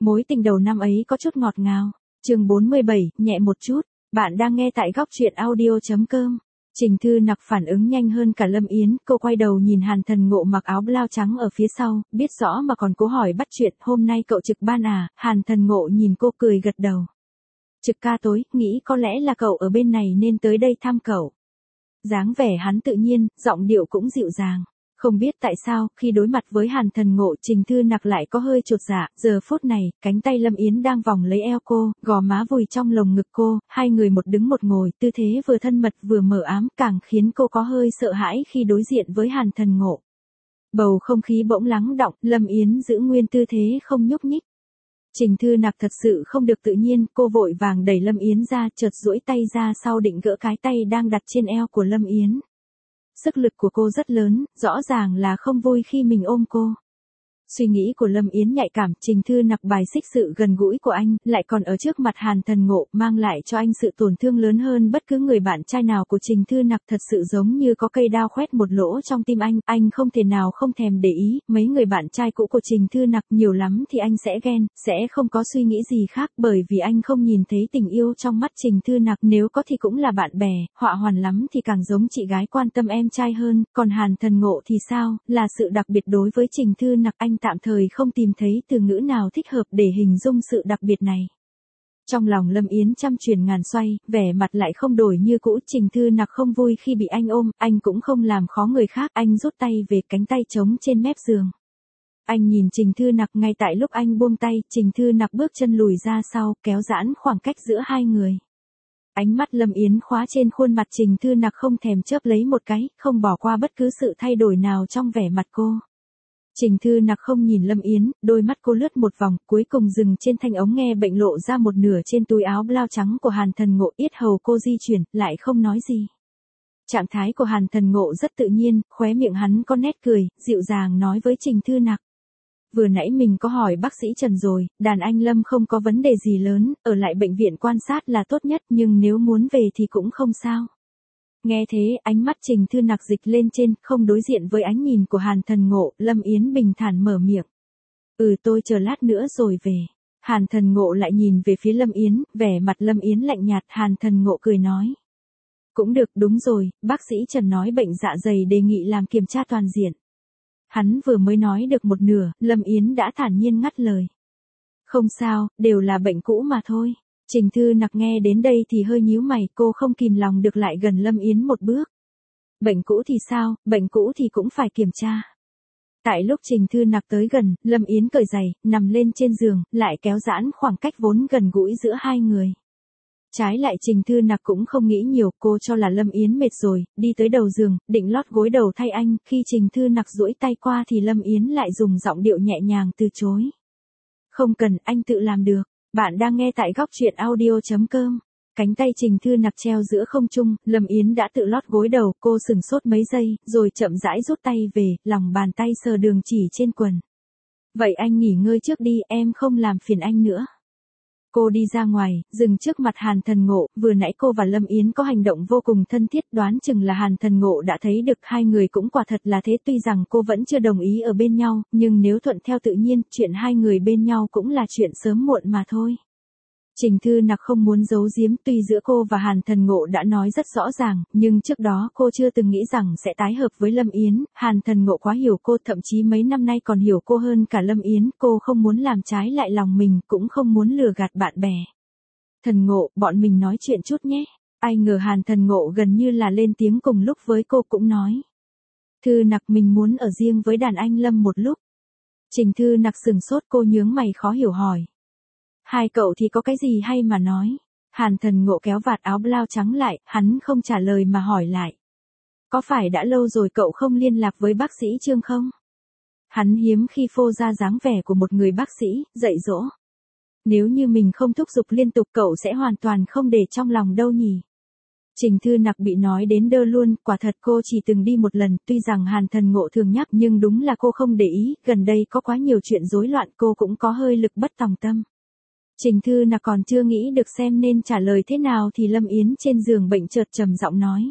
Mối tình đầu năm ấy có chút ngọt ngào. Chương 47, nhẹ một chút. Bạn đang nghe tại góc truyện audio.com. Trình Thư Nặc phản ứng nhanh hơn cả Lâm Yến, cô quay đầu nhìn Hàn Thần Ngộ mặc áo blau trắng ở phía sau, biết rõ mà còn cố hỏi bắt chuyện, hôm nay cậu trực ban à? Hàn Thần Ngộ nhìn cô cười gật đầu. Trực ca tối, nghĩ có lẽ là cậu ở bên này nên tới đây thăm cậu. Dáng vẻ hắn tự nhiên, giọng điệu cũng dịu dàng. Không biết tại sao, khi đối mặt với Hàn Thần Ngộ, Trình Thư Nặc lại có hơi chột dạ, giờ phút này, cánh tay Lâm Yến đang vòng lấy eo cô, gò má vùi trong lồng ngực cô, hai người một đứng một ngồi, tư thế vừa thân mật vừa mờ ám, càng khiến cô có hơi sợ hãi khi đối diện với Hàn Thần Ngộ. Bầu không khí bỗng lắng đọng, Lâm Yến giữ nguyên tư thế không nhúc nhích. Trình Thư Nặc thật sự không được tự nhiên, cô vội vàng đẩy Lâm Yến ra, chợt duỗi tay ra sau định gỡ cái tay đang đặt trên eo của Lâm Yến. Sức lực của cô rất lớn, rõ ràng là không vui khi mình ôm cô. Suy nghĩ của Lâm Yến nhạy cảm, Trình Thư Nặc bài xích sự gần gũi của anh, lại còn ở trước mặt Hàn Thần Ngộ, mang lại cho anh sự tổn thương lớn hơn bất cứ người bạn trai nào của Trình Thư Nặc, thật sự giống như có cây đao khoét một lỗ trong tim anh không thể nào không thèm để ý, mấy người bạn trai cũ của Trình Thư Nặc nhiều lắm thì anh sẽ ghen, sẽ không có suy nghĩ gì khác, bởi vì anh không nhìn thấy tình yêu trong mắt Trình Thư Nặc, nếu có thì cũng là bạn bè, họa hoàn lắm thì càng giống chị gái quan tâm em trai hơn, còn Hàn Thần Ngộ thì sao, là sự đặc biệt đối với Trình Thư Nặc, anh tạm thời không tìm thấy từ ngữ nào thích hợp để hình dung sự đặc biệt này. Trong lòng Lâm Yến trăm chuyển ngàn xoay, vẻ mặt lại không đổi như cũ, Trình Thư Nặc không vui khi bị anh ôm, anh cũng không làm khó người khác, anh rút tay về, cánh tay trống trên mép giường. Anh nhìn Trình Thư Nặc, ngay tại lúc anh buông tay, Trình Thư Nặc bước chân lùi ra sau, kéo giãn khoảng cách giữa hai người. Ánh mắt Lâm Yến khóa trên khuôn mặt Trình Thư Nặc không thèm chớp lấy một cái, không bỏ qua bất cứ sự thay đổi nào trong vẻ mặt cô. Trình Thư Nặc không nhìn Lâm Yến, đôi mắt cô lướt một vòng, cuối cùng dừng trên thanh ống nghe bệnh lộ ra một nửa trên túi áo blau trắng của Hàn Thần Ngộ, yết hầu cô di chuyển, lại không nói gì. Trạng thái của Hàn Thần Ngộ rất tự nhiên, khóe miệng hắn có nét cười, dịu dàng nói với Trình Thư Nặc. Vừa nãy mình có hỏi bác sĩ Trần rồi, đàn anh Lâm không có vấn đề gì lớn, ở lại bệnh viện quan sát là tốt nhất, nhưng nếu muốn về thì cũng không sao. Nghe thế, ánh mắt Trình Thư Nặc dịch lên trên, không đối diện với ánh nhìn của Hàn Thần Ngộ, Lâm Yến bình thản mở miệng. Tôi chờ lát nữa rồi về. Hàn Thần Ngộ lại nhìn về phía Lâm Yến, vẻ mặt Lâm Yến lạnh nhạt, Hàn Thần Ngộ cười nói. Cũng được, đúng rồi, bác sĩ Trần nói bệnh dạ dày đề nghị làm kiểm tra toàn diện. Hắn vừa mới nói được một nửa, Lâm Yến đã thản nhiên ngắt lời. Không sao, đều là bệnh cũ mà thôi. Trình Thư Nặc nghe đến đây thì hơi nhíu mày, cô không kìm lòng được lại gần Lâm Yến một bước. Bệnh cũ thì sao, bệnh cũ thì cũng phải kiểm tra. Tại lúc Trình Thư Nặc tới gần, Lâm Yến cởi giày, nằm lên trên giường, lại kéo giãn khoảng cách vốn gần gũi giữa hai người. Trái lại Trình Thư Nặc cũng không nghĩ nhiều, cô cho là Lâm Yến mệt rồi, đi tới đầu giường, định lót gối đầu thay anh, khi Trình Thư Nặc duỗi tay qua thì Lâm Yến lại dùng giọng điệu nhẹ nhàng từ chối. Không cần, anh tự làm được. Bạn đang nghe tại góc truyện audio.com. Cánh tay Trình Thư Nặc treo giữa không trung, Lâm Yến đã tự lót gối đầu, cô sừng sốt mấy giây, rồi chậm rãi rút tay về, lòng bàn tay sờ đường chỉ trên quần. Vậy anh nghỉ ngơi trước đi, em không làm phiền anh nữa. Cô đi ra ngoài, dừng trước mặt Hàn Thần Ngộ, vừa nãy cô và Lâm Yến có hành động vô cùng thân thiết, đoán chừng là Hàn Thần Ngộ đã thấy được hai người cũng quả thật là thế, tuy rằng cô vẫn chưa đồng ý ở bên nhau, nhưng nếu thuận theo tự nhiên, chuyện hai người bên nhau cũng là chuyện sớm muộn mà thôi. Trình Thư Nặc không muốn giấu giếm, tuy giữa cô và Hàn Thần Ngộ đã nói rất rõ ràng, nhưng trước đó cô chưa từng nghĩ rằng sẽ tái hợp với Lâm Yến, Hàn Thần Ngộ quá hiểu cô, thậm chí mấy năm nay còn hiểu cô hơn cả Lâm Yến, cô không muốn làm trái lại lòng mình, cũng không muốn lừa gạt bạn bè. Thần Ngộ, bọn mình nói chuyện chút nhé. Ai ngờ Hàn Thần Ngộ gần như là lên tiếng cùng lúc với cô, cũng nói. Thư Nặc, mình muốn ở riêng với đàn anh Lâm một lúc. Trình Thư Nặc sừng sốt, cô nhướng mày khó hiểu hỏi. Hai cậu thì có cái gì hay mà nói? Hàn Thần Ngộ kéo vạt áo blau trắng lại, hắn không trả lời mà hỏi lại. Có phải đã lâu rồi cậu không liên lạc với bác sĩ Trương không? Hắn hiếm khi phô ra dáng vẻ của một người bác sĩ, dạy dỗ. Nếu như mình không thúc giục liên tục cậu sẽ hoàn toàn không để trong lòng đâu nhỉ? Trình Thư Nặc bị nói đến đơ luôn, quả thật cô chỉ từng đi một lần, tuy rằng Hàn Thần Ngộ thường nhắc nhưng đúng là cô không để ý, gần đây có quá nhiều chuyện rối loạn, cô cũng có hơi lực bất tòng tâm. Trình Thư Nặc còn chưa nghĩ được xem nên trả lời thế nào thì Lâm Yến trên giường bệnh chợt trầm giọng nói.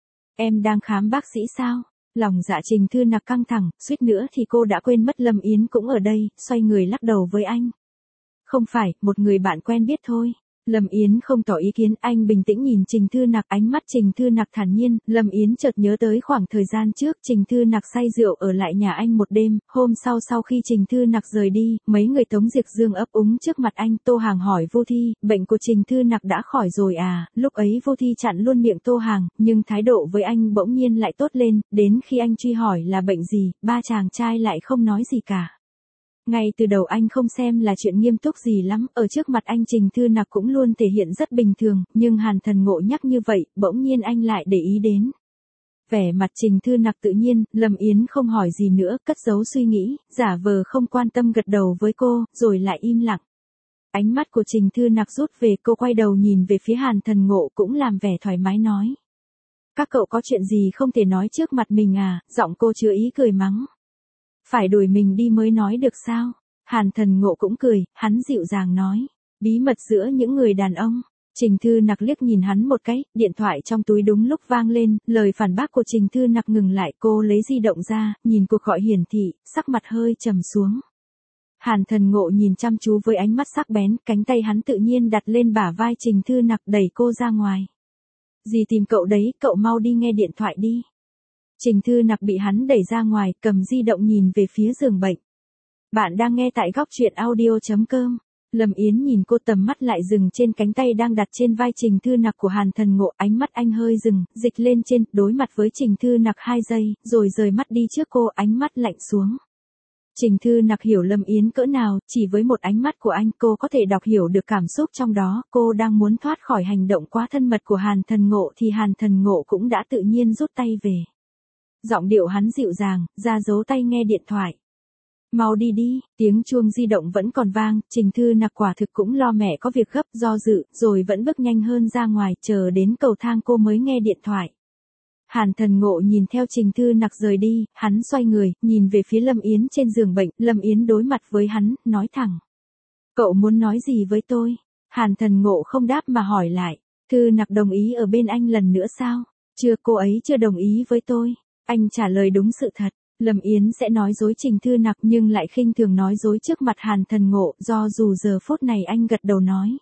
Em đang khám bác sĩ sao? Lòng dạ Trình Thư Nặc căng thẳng, suýt nữa thì cô đã quên mất Lâm Yến cũng ở đây, xoay người lắc đầu với anh. Không phải, một người bạn quen biết thôi. Lâm Yến không tỏ ý kiến, anh bình tĩnh nhìn Trình Thư Nặc, ánh mắt Trình Thư Nặc thản nhiên. Lâm Yến chợt nhớ tới khoảng thời gian trước Trình Thư Nặc say rượu ở lại nhà anh một đêm, hôm sau khi Trình Thư Nặc rời đi, mấy người Tống Diệc Dương ấp úng trước mặt anh. Tô Hàng hỏi Vô Thi, bệnh của Trình Thư Nặc đã khỏi rồi à? Lúc ấy Vô Thi chặn luôn miệng Tô Hàng, nhưng thái độ với anh bỗng nhiên lại tốt lên, đến khi anh truy hỏi là bệnh gì, ba chàng trai lại không nói gì cả. Ngay từ đầu anh không xem là chuyện nghiêm túc gì lắm, ở trước mặt anh Trình Thư Nặc cũng luôn thể hiện rất bình thường, nhưng Hàn Thần Ngộ nhắc như vậy, bỗng nhiên anh lại để ý đến. Vẻ mặt Trình Thư Nặc tự nhiên, Lâm Yến không hỏi gì nữa, cất giấu suy nghĩ, giả vờ không quan tâm gật đầu với cô, rồi lại im lặng. Ánh mắt của Trình Thư Nặc rút về, cô quay đầu nhìn về phía Hàn Thần Ngộ cũng làm vẻ thoải mái nói. Các cậu có chuyện gì không thể nói trước mặt mình à? Giọng cô chứa ý cười mắng. Phải đuổi mình đi mới nói được sao? Hàn Thần Ngộ cũng cười, hắn dịu dàng nói. Bí mật giữa những người đàn ông. Trình Thư Nặc liếc nhìn hắn một cái, điện thoại trong túi đúng lúc vang lên, lời phản bác của Trình Thư Nặc ngừng lại, cô lấy di động ra, nhìn cuộc gọi hiển thị, sắc mặt hơi trầm xuống. Hàn Thần Ngộ nhìn chăm chú với ánh mắt sắc bén, cánh tay hắn tự nhiên đặt lên bả vai Trình Thư Nặc, đẩy cô ra ngoài. Dì tìm cậu đấy, cậu mau đi nghe điện thoại đi. Trình Thư Nặc bị hắn đẩy ra ngoài, cầm di động nhìn về phía giường bệnh. Bạn đang nghe tại góc truyện audio.com. Lâm Yến nhìn cô, tầm mắt lại dừng trên cánh tay đang đặt trên vai Trình Thư Nặc của Hàn Thần Ngộ, ánh mắt anh hơi dừng, dịch lên trên, đối mặt với Trình Thư Nặc 2 giây, rồi rời mắt đi trước cô, ánh mắt lạnh xuống. Trình Thư Nặc hiểu Lâm Yến cỡ nào, chỉ với một ánh mắt của anh cô có thể đọc hiểu được cảm xúc trong đó, cô đang muốn thoát khỏi hành động quá thân mật của Hàn Thần Ngộ thì Hàn Thần Ngộ cũng đã tự nhiên rút tay về. Giọng điệu hắn dịu dàng, ra giấu tay nghe điện thoại. Mau đi đi, tiếng chuông di động vẫn còn vang, Trình Thư Nặc quả thực cũng lo mẹ có việc gấp, do dự, rồi vẫn bước nhanh hơn ra ngoài, chờ đến cầu thang cô mới nghe điện thoại. Hàn Thần Ngộ nhìn theo Trình Thư Nặc rời đi, hắn xoay người, nhìn về phía Lâm Yến trên giường bệnh, Lâm Yến đối mặt với hắn, nói thẳng. Cậu muốn nói gì với tôi? Hàn Thần Ngộ không đáp mà hỏi lại, Thư Nặc đồng ý ở bên anh lần nữa sao? Chưa, cô ấy chưa đồng ý với tôi. Anh trả lời đúng sự thật. Lâm Yến sẽ nói dối Trình Thư Nặc nhưng lại khinh thường nói dối trước mặt Hàn Thần Ngộ, do dù giờ phút này anh gật đầu nói.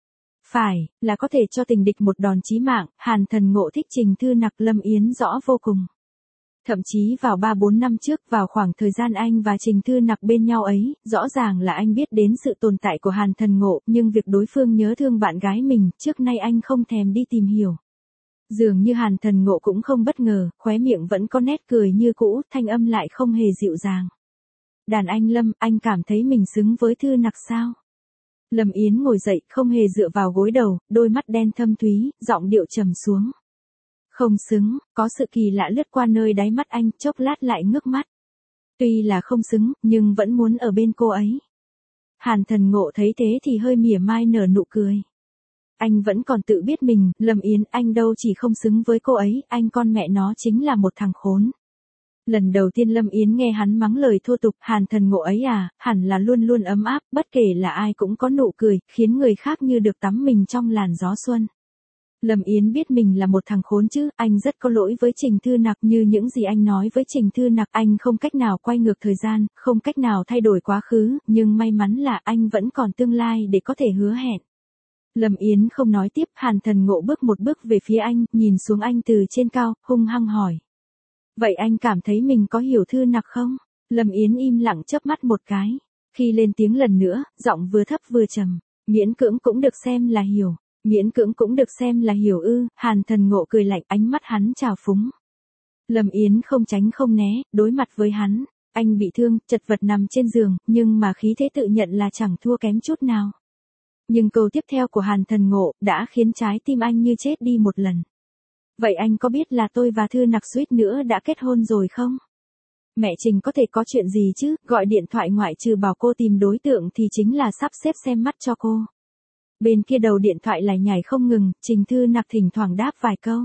Phải, là có thể cho tình địch một đòn chí mạng, Hàn Thần Ngộ thích Trình Thư Nặc, Lâm Yến rõ vô cùng. Thậm chí vào 3-4 năm trước, vào khoảng thời gian anh và Trình Thư Nặc bên nhau ấy, rõ ràng là anh biết đến sự tồn tại của Hàn Thần Ngộ, nhưng việc đối phương nhớ thương bạn gái mình, trước nay anh không thèm đi tìm hiểu. Dường như Hàn Thần Ngộ cũng không bất ngờ, khóe miệng vẫn có nét cười như cũ, thanh âm lại không hề dịu dàng. Đàn anh Lâm, anh cảm thấy mình xứng với Thư Nặc sao? Lâm Yến ngồi dậy, không hề dựa vào gối đầu, đôi mắt đen thâm thúy, giọng điệu trầm xuống. Không xứng, có sự kỳ lạ lướt qua nơi đáy mắt anh, chốc lát lại ngước mắt. Tuy là không xứng, nhưng vẫn muốn ở bên cô ấy. Hàn Thần Ngộ thấy thế thì hơi mỉa mai nở nụ cười. Anh vẫn còn tự biết mình, Lâm Yến, anh đâu chỉ không xứng với cô ấy, anh con mẹ nó chính là một thằng khốn. Lần đầu tiên Lâm Yến nghe hắn mắng lời thô tục, Hàn Thần Ngộ ấy à, hẳn là luôn luôn ấm áp, bất kể là ai cũng có nụ cười, khiến người khác như được tắm mình trong làn gió xuân. Lâm Yến biết mình là một thằng khốn chứ, anh rất có lỗi với Trình Thư Nặc, như những gì anh nói với Trình Thư Nặc, anh không cách nào quay ngược thời gian, không cách nào thay đổi quá khứ, nhưng may mắn là anh vẫn còn tương lai để có thể hứa hẹn. Lâm Yến không nói tiếp, Hàn Thần Ngộ bước một bước về phía anh, nhìn xuống anh từ trên cao, hung hăng hỏi. Vậy anh cảm thấy mình có hiểu Thư Nặc không? Lâm Yến im lặng chớp mắt một cái. Khi lên tiếng lần nữa, giọng vừa thấp vừa trầm. Miễn cưỡng cũng được xem là hiểu. Miễn cưỡng cũng được xem là hiểu ư? Hàn Thần Ngộ cười lạnh, ánh mắt hắn trào phúng. Lâm Yến không tránh không né, đối mặt với hắn. Anh bị thương, chật vật nằm trên giường, nhưng mà khí thế tự nhận là chẳng thua kém chút nào. Nhưng câu tiếp theo của Hàn Thần Ngộ đã khiến trái tim anh như chết đi một lần. Vậy anh có biết là tôi và Thư Nặc suýt nữa đã kết hôn rồi không? Mẹ Trình có thể có chuyện gì chứ, gọi điện thoại ngoại trừ bảo cô tìm đối tượng thì chính là sắp xếp xem mắt cho cô. Bên kia đầu điện thoại lại nhảy không ngừng, Trình Thư Nặc thỉnh thoảng đáp vài câu.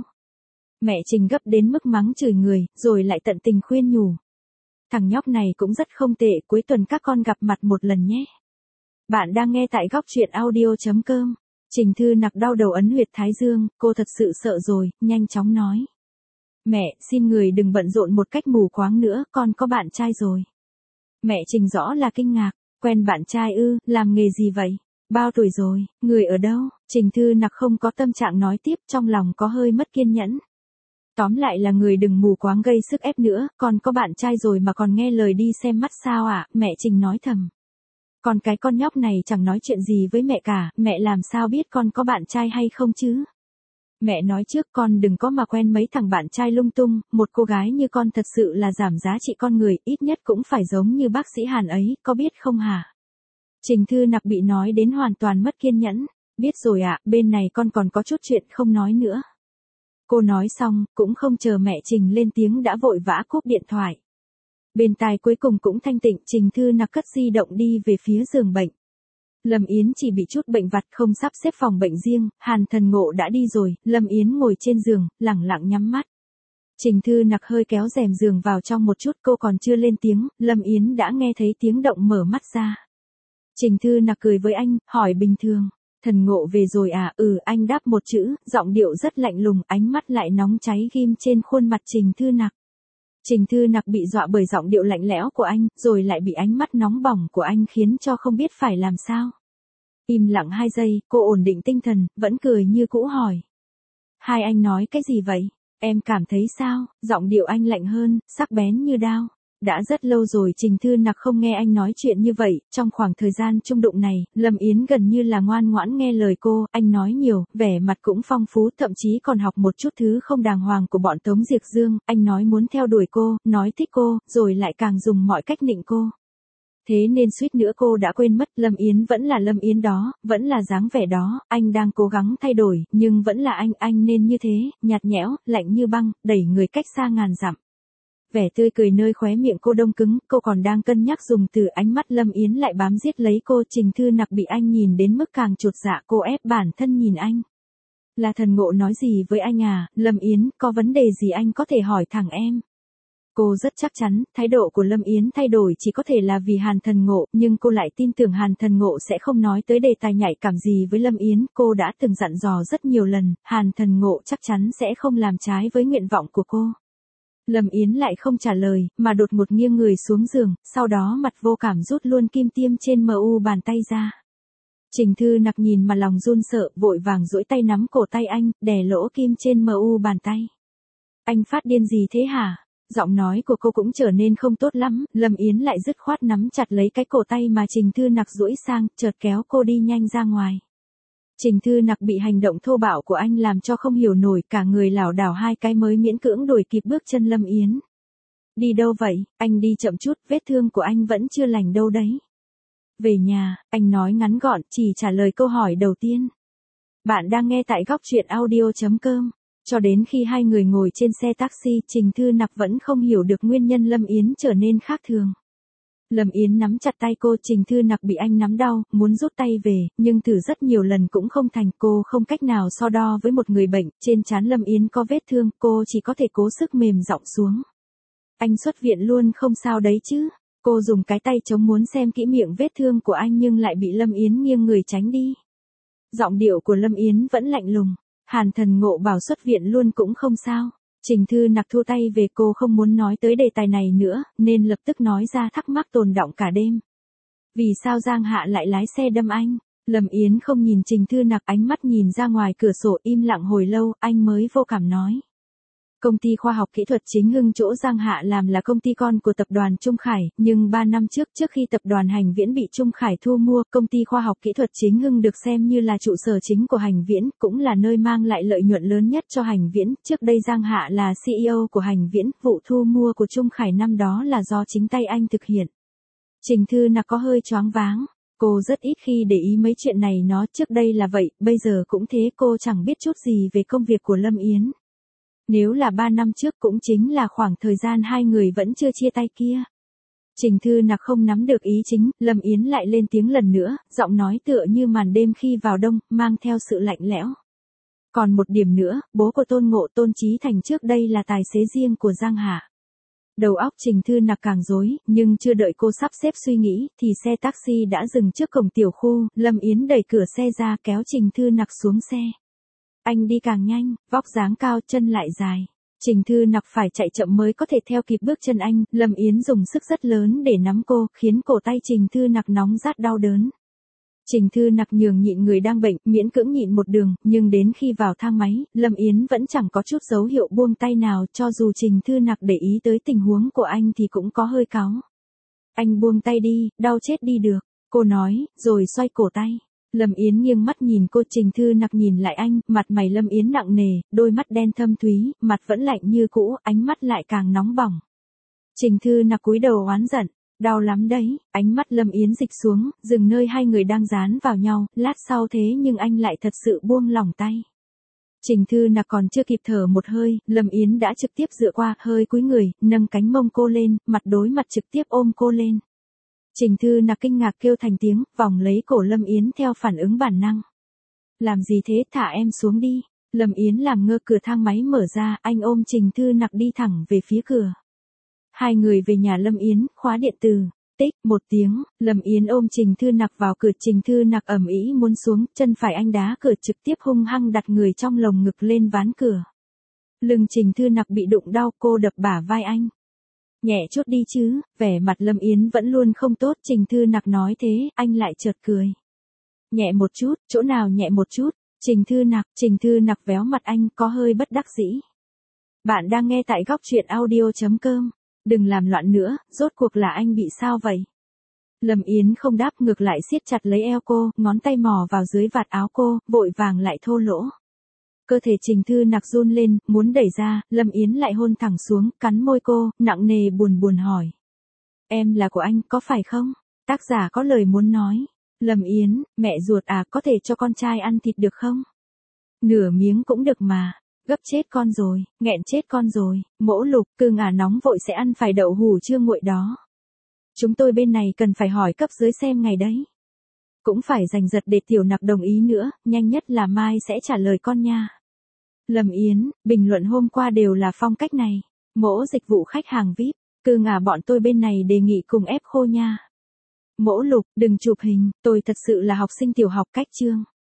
Mẹ Trình gấp đến mức mắng chửi người, rồi lại tận tình khuyên nhủ. Thằng nhóc này cũng rất không tệ, cuối tuần các con gặp mặt một lần nhé. Bạn đang nghe tại góc truyện audio.com. Trình Thư Nặc đau đầu ấn huyệt thái dương, cô thật sự sợ rồi, nhanh chóng nói. Mẹ, xin người đừng bận rộn một cách mù quáng nữa, con có bạn trai rồi. Mẹ Trình rõ là kinh ngạc, Quen bạn trai ư, làm nghề gì vậy? Bao tuổi rồi, người ở đâu? Trình Thư Nặc không có tâm trạng nói tiếp, trong lòng có hơi mất kiên nhẫn. Tóm lại là người đừng mù quáng gây sức ép nữa, con có bạn trai rồi mà còn nghe lời đi xem mắt sao ạ, mẹ Trình nói thầm. Còn cái con nhóc này chẳng nói chuyện gì với mẹ cả, mẹ làm sao biết con có bạn trai hay không chứ? Mẹ nói trước con đừng có mà quen mấy thằng bạn trai lung tung, một cô gái như con thật sự là giảm giá trị con người, ít nhất cũng phải giống như bác sĩ Hàn ấy, có biết không hả? Trình Thư Nặc bị nói đến hoàn toàn mất kiên nhẫn. Biết rồi ạ, bên này con còn có chút chuyện không nói nữa. Cô nói xong, cũng không chờ mẹ Trình lên tiếng đã vội vã cúp điện thoại. Bên tai cuối cùng cũng thanh tịnh, Trình Thư Nặc cất di động đi về phía giường bệnh. Lâm Yến chỉ bị chút bệnh vặt không sắp xếp phòng bệnh riêng, Hàn Thần Ngộ đã đi rồi, Lâm Yến ngồi trên giường, lẳng lặng nhắm mắt. Trình Thư Nặc hơi kéo rèm giường vào trong một chút, cô còn chưa lên tiếng, Lâm Yến đã nghe thấy tiếng động mở mắt ra. Trình Thư Nặc cười với anh, hỏi bình thường, Thần Ngộ về rồi à? Anh đáp một chữ, giọng điệu rất lạnh lùng, ánh mắt lại nóng cháy ghim trên khuôn mặt Trình Thư Nặc. Trình Thư Nặc bị dọa bởi giọng điệu lạnh lẽo của anh, rồi lại bị ánh mắt nóng bỏng của anh khiến cho không biết phải làm sao. Im lặng 2 giây, cô ổn định tinh thần, vẫn cười như cũ hỏi. Hai anh nói cái gì vậy? Em cảm thấy sao? Giọng điệu anh lạnh hơn, sắc bén như đao. Đã rất lâu rồi Trình Thư Nặc không nghe anh nói chuyện như vậy, trong khoảng thời gian chung đụng này, Lâm Yến gần như là ngoan ngoãn nghe lời cô, anh nói nhiều, vẻ mặt cũng phong phú, thậm chí còn học một chút thứ không đàng hoàng của bọn Tống Diệc Dương, anh nói muốn theo đuổi cô, nói thích cô, rồi lại càng dùng mọi cách nịnh cô. Thế nên suýt nữa cô đã quên mất Lâm Yến vẫn là Lâm Yến đó, vẫn là dáng vẻ đó, anh đang cố gắng thay đổi, nhưng vẫn là anh nên như thế, nhạt nhẽo, lạnh như băng, đẩy người cách xa ngàn dặm. Vẻ tươi cười nơi khóe miệng cô đông cứng, cô còn đang cân nhắc dùng từ, ánh mắt Lâm Yến lại bám giết lấy cô. Trình Thư Nặc bị anh nhìn đến mức càng chột dạ, cô ép bản thân nhìn anh. Là Thần Ngộ nói gì với anh à? Lâm Yến, có vấn đề gì anh có thể hỏi thẳng em. Cô rất chắc chắn, thái độ của Lâm Yến thay đổi chỉ có thể là vì Hàn Thần Ngộ, nhưng cô lại tin tưởng Hàn Thần Ngộ sẽ không nói tới đề tài nhạy cảm gì với Lâm Yến. Cô đã từng dặn dò rất nhiều lần, Hàn Thần Ngộ chắc chắn sẽ không làm trái với nguyện vọng của cô. Lâm Yến lại không trả lời, mà đột ngột nghiêng người xuống giường, sau đó mặt vô cảm rút luôn kim tiêm trên mu bàn tay ra. Trình Thư Nặc nhìn mà lòng run sợ, vội vàng duỗi tay nắm cổ tay anh, đè lỗ kim trên mu bàn tay. Anh phát điên gì thế hả? Giọng nói của cô cũng trở nên không tốt lắm, Lâm Yến lại dứt khoát nắm chặt lấy cái cổ tay mà Trình Thư Nặc duỗi sang, chợt kéo cô đi nhanh ra ngoài. Trình Thư Nặc bị hành động thô bạo của anh làm cho không hiểu nổi, cả người lảo đảo 2 cái mới miễn cưỡng đuổi kịp bước chân Lâm Yến. Đi đâu vậy? Anh đi chậm chút, vết thương của anh vẫn chưa lành đâu đấy. Về nhà, anh nói ngắn gọn, chỉ trả lời câu hỏi đầu tiên. Bạn đang nghe tại góc truyện audio.com. Cho đến khi hai người ngồi trên xe taxi, Trình Thư Nặc vẫn không hiểu được nguyên nhân Lâm Yến trở nên khác thường. Lâm Yến nắm chặt tay cô, Trình Thư Nặc bị anh nắm đau, muốn rút tay về, nhưng thử rất nhiều lần cũng không thành, cô không cách nào so đo với một người bệnh, trên trán Lâm Yến có vết thương, cô chỉ có thể cố sức mềm giọng xuống. Anh xuất viện luôn không sao đấy chứ? Cô dùng cái tay chống muốn xem kỹ miệng vết thương của anh nhưng lại bị Lâm Yến nghiêng người tránh đi. Giọng điệu của Lâm Yến vẫn lạnh lùng, Hàn Thần Ngộ bảo xuất viện luôn cũng không sao. Trình Thư Nặc thu tay về, cô không muốn nói tới đề tài này nữa, nên lập tức nói ra thắc mắc tồn đọng cả đêm. Vì sao Giang Hạ lại lái xe đâm anh? Lâm Yến không nhìn Trình Thư Nặc, ánh mắt nhìn ra ngoài cửa sổ, im lặng hồi lâu, anh mới vô cảm nói. Công ty khoa học kỹ thuật Chính Hưng chỗ Giang Hạ làm là công ty con của tập đoàn Trung Khải, nhưng 3 năm trước khi tập đoàn Hành Viễn bị Trung Khải thu mua, công ty khoa học kỹ thuật Chính Hưng được xem như là trụ sở chính của Hành Viễn, cũng là nơi mang lại lợi nhuận lớn nhất cho Hành Viễn. Trước đây Giang Hạ là CEO của Hành Viễn, vụ thu mua của Trung Khải năm đó là do chính tay anh thực hiện. Trình Thư Nặc có hơi choáng váng. Cô rất ít khi để ý mấy chuyện này, nó trước đây là vậy, bây giờ cũng thế, cô chẳng biết chút gì về công việc của Lâm Yến. Nếu là 3 năm trước cũng chính là khoảng thời gian hai người vẫn chưa chia tay kia. Trình Thư Nặc không nắm được ý chính, Lâm Yến lại lên tiếng lần nữa, giọng nói tựa như màn đêm khi vào đông, mang theo sự lạnh lẽo. Còn một điểm nữa, bố của Tôn Ngộ, Tôn Chí Thành trước đây là tài xế riêng của Giang Hạ. Đầu óc Trình Thư Nặc càng rối, nhưng chưa đợi cô sắp xếp suy nghĩ, thì xe taxi đã dừng trước cổng tiểu khu, Lâm Yến đẩy cửa xe ra kéo Trình Thư Nặc xuống xe. Anh đi càng nhanh, vóc dáng cao, chân lại dài. Trình Thư Nặc phải chạy chậm mới có thể theo kịp bước chân anh, Lâm Yến dùng sức rất lớn để nắm cô, khiến cổ tay Trình Thư Nặc nóng rát đau đớn. Trình Thư Nặc nhường nhịn người đang bệnh, miễn cưỡng nhịn một đường, nhưng đến khi vào thang máy, Lâm Yến vẫn chẳng có chút dấu hiệu buông tay nào, cho dù Trình Thư Nặc để ý tới tình huống của anh thì cũng có hơi cáu. Anh buông tay đi, đau chết đi được, cô nói, rồi xoay cổ tay. Lâm Yến nghiêng mắt nhìn cô. Trình Thư Nặc nhìn lại anh, mặt mày Lâm Yến nặng nề, đôi mắt đen thâm thúy, mặt vẫn lạnh như cũ, ánh mắt lại càng nóng bỏng. Trình Thư Nặc cúi đầu oán giận, đau lắm đấy, ánh mắt Lâm Yến dịch xuống, dừng nơi hai người đang dán vào nhau, lát sau thế nhưng anh lại thật sự buông lỏng tay. Trình Thư Nặc còn chưa kịp thở một hơi, Lâm Yến đã trực tiếp dựa qua, hơi cúi người, nâng cánh mông cô lên, mặt đối mặt trực tiếp ôm cô lên. Trình Thư Nặc kinh ngạc kêu thành tiếng, vòng lấy cổ Lâm Yến theo phản ứng bản năng. Làm gì thế, thả em xuống đi. Lâm Yến làm ngơ, cửa thang máy mở ra, anh ôm Trình Thư Nặc đi thẳng về phía cửa. Hai người về nhà Lâm Yến, khóa điện từ. Tích, một tiếng, Lâm Yến ôm Trình Thư Nặc vào cửa. Trình Thư Nặc ầm ĩ muốn xuống, chân phải anh đá cửa, trực tiếp hung hăng đặt người trong lồng ngực lên ván cửa. Lưng Trình Thư Nặc bị đụng đau, cô đập bả vai anh. Nhẹ chút đi chứ, vẻ mặt Lâm Yến vẫn luôn không tốt. Trình Thư Nặc nói thế, anh lại chợt cười. Nhẹ một chút, chỗ nào nhẹ một chút? Trình Thư Nặc véo mặt anh, có hơi bất đắc dĩ. Bạn đang nghe tại góc truyện audio.com. Đừng làm loạn nữa, rốt cuộc là anh bị sao vậy? Lâm Yến không đáp, ngược lại siết chặt lấy eo cô, ngón tay mò vào dưới vạt áo cô, vội vàng lại thô lỗ. Cơ thể Trình Thư Nặc run lên, muốn đẩy ra, Lâm Yến lại hôn thẳng xuống, cắn môi cô, nặng nề buồn buồn hỏi. Em là của anh, có phải không? Tác giả có lời muốn nói. Lâm Yến, mẹ ruột à, có thể cho con trai ăn thịt được không? Nửa miếng cũng được mà. Gấp chết con rồi, nghẹn chết con rồi, Mỗ Lục, cưng à, nóng vội sẽ ăn phải đậu hủ chưa nguội đó. Chúng tôi bên này cần phải hỏi cấp dưới xem ngày đấy. Cũng phải giành giật để Tiểu Nặc đồng ý nữa, nhanh nhất là mai sẽ trả lời con nha. Lâm Yến, bình luận hôm qua đều là phong cách này. Mỗ dịch vụ khách hàng VIP, cưng à, bọn tôi bên này đề nghị cùng ép khô nha. Mỗ Lục, đừng chụp hình, tôi thật sự là học sinh tiểu học cách chương.